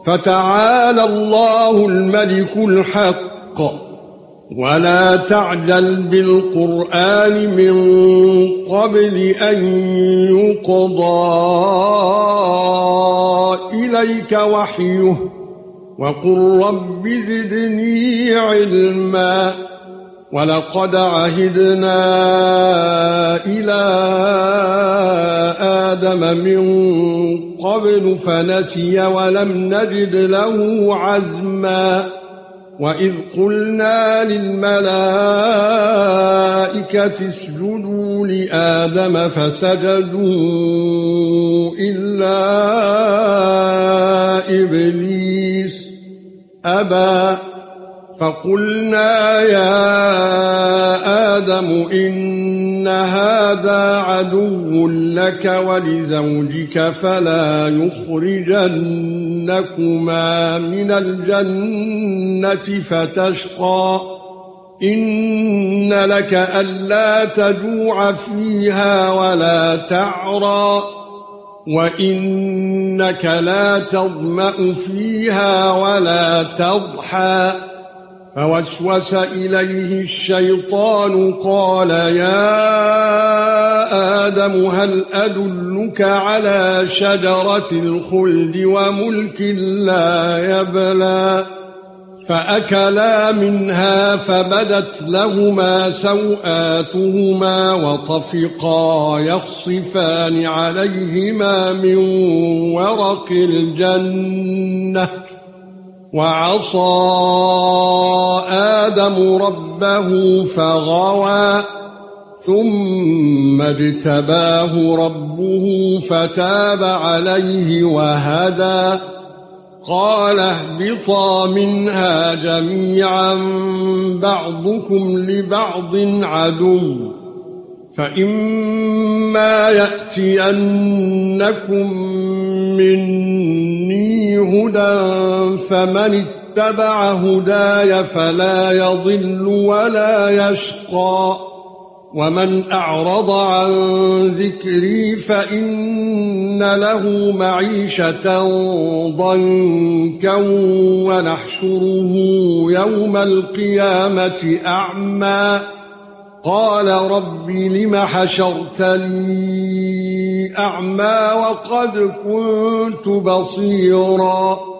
فتعالى الله الملك الحق ولا تعجل بالقرآن من قبل أن يقضى إليك وحيه وقل رب زدني علما ولقد عهدنا إلى آدم من قبل فنسي ولم نجد له عزما وإذ قلنا للملائكة اسجدوا لآدم فسجدوا إلا إبليس أبى فقلنا يا آدم إن هذا عدو لك ولزوجك فلا يخرجنكما من الجنة فتشقى إن لك ألا تجوع فيها ولا تعرى وإنك لا تظمأ فيها ولا تضحى فوسوس إليه الشيطان قال يا آدم هل أدلك على شجرة الخلد وملك لا يبلى فأكلا منها فبدت لهما سوآتهما وطفقا يخصفان عليهما من ورق الجنة وعصى آدم ربه فغوى ثم اجتباه ربه فتاب عليه وهدى قال اهبطا منها جميعا بعضكم لبعض عدو فإما يأتينكم مني هدى فمن اتبع هداي فلا يضل ولا يشقى ومن أعرض عن ذكري فإن له معيشة ضنكا ونحشره يوم القيامة أعمى قال رب لم حشرتني أعمى وقد كنت بصيرا